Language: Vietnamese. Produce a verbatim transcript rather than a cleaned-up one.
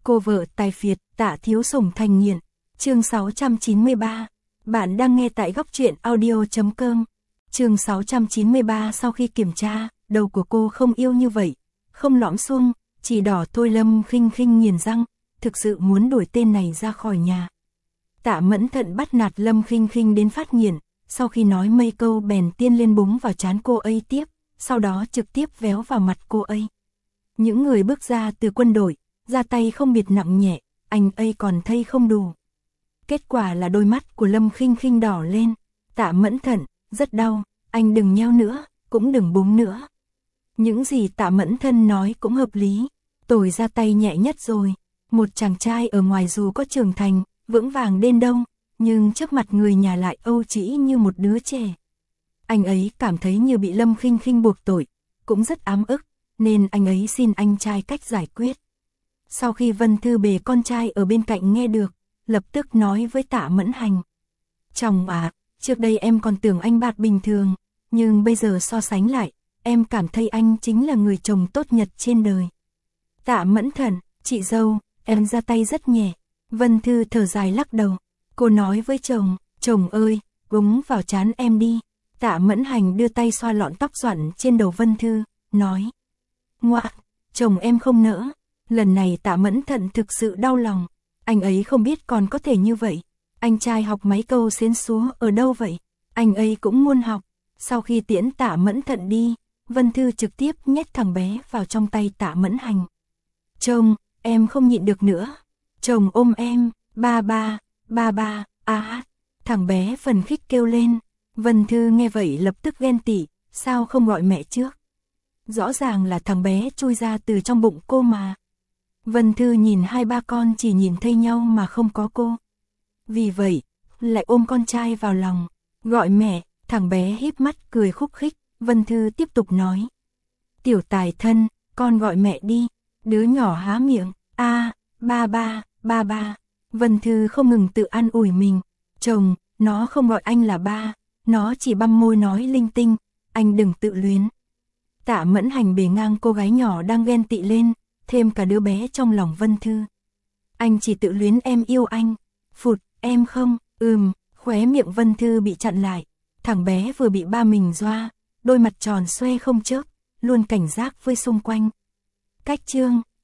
Cô vợ tài phiệt, Tạ Thiếu Sủng thành nghiện. Chương sáu trăm chín mươi ba. Bạn đang nghe tại góc truyện audio chấm com. Chương sáu trăm chín mươi ba. Sau khi kiểm tra, đầu của cô không yêu như vậy, không lõm xuông, chỉ đỏ thôi. Lâm Khinh Khinh nghiền răng, thực sự muốn đuổi tên này ra khỏi nhà. Tạ Mẫn Thận bắt nạt Lâm Khinh Khinh đến phát nghiện, sau khi nói mấy câu bèn tiên lên búng vào trán cô ấy tiếp, sau đó trực tiếp véo vào mặt cô ấy. Những người bước ra từ quân đội, ra tay không biệt nặng nhẹ, anh ấy còn thấy không đủ. Kết quả là đôi mắt của Lâm Khinh Khinh đỏ lên. Tạ Mẫn Thận, rất đau, anh đừng nheo nữa, cũng đừng búng nữa. Những gì Tạ Mẫn Thận nói cũng hợp lý, tôi ra tay nhẹ nhất rồi. Một chàng trai ở ngoài dù có trưởng thành, vững vàng đến đâu, nhưng trước mặt người nhà lại âu trĩ như một đứa trẻ. Anh ấy cảm thấy như bị Lâm Khinh Khinh buộc tội, cũng rất ám ức, nên anh ấy xin anh trai cách giải quyết. Sau khi Vân Thư bề con trai ở bên cạnh nghe được, lập tức nói với Tạ Mẫn Hành. Chồng à, trước đây em còn tưởng anh bạt bình thường, nhưng bây giờ so sánh lại, em cảm thấy anh chính là người chồng tốt nhất trên đời. Tạ Mẫn Thận, chị dâu, em ra tay rất nhẹ. Vân Thư thở dài lắc đầu, cô nói với chồng, chồng ơi, búng vào trán em đi. Tạ Mẫn Hành đưa tay xoa lọn tóc xoăn trên đầu Vân Thư, nói. Ngoạ, chồng em không nỡ. Lần này Tạ Mẫn Thận thực sự đau lòng, anh ấy không biết còn có thể như vậy. Anh trai học mấy câu xến xúa ở đâu vậy? Anh ấy cũng muốn học. Sau khi tiễn Tạ Mẫn Thận đi, Vân Thư trực tiếp nhét thằng bé vào trong tay Tạ Mẫn Hành. Chồng, em không nhịn được nữa. Chồng ôm em, ba ba, ba ba, à, thằng bé phần khích kêu lên. Vân Thư nghe vậy lập tức ghen tị, sao không gọi mẹ trước? Rõ ràng là thằng bé chui ra từ trong bụng cô mà. Vân Thư nhìn hai ba con chỉ nhìn thấy nhau mà không có cô. Vì vậy, lại ôm con trai vào lòng, gọi mẹ. Thằng bé híp mắt cười khúc khích. Vân Thư tiếp tục nói. Tiểu Tài thân, con gọi mẹ đi. Đứa nhỏ há miệng, a, ba ba, ba ba. Vân Thư không ngừng tự an ủi mình. Chồng, nó không gọi anh là ba, nó chỉ băm môi nói linh tinh, anh đừng tự luyến. Tạ Mẫn Hành bề ngang cô gái nhỏ đang ghen tị lên, thêm cả đứa bé trong lòng Vân Thư. Anh chỉ tự luyến em yêu anh. Phụt, em không, ừm, khóe miệng Vân Thư bị chặn lại. Thằng bé vừa bị ba mình doa, đôi mặt tròn xoe không chớp, luôn cảnh giác với xung quanh. Cách chương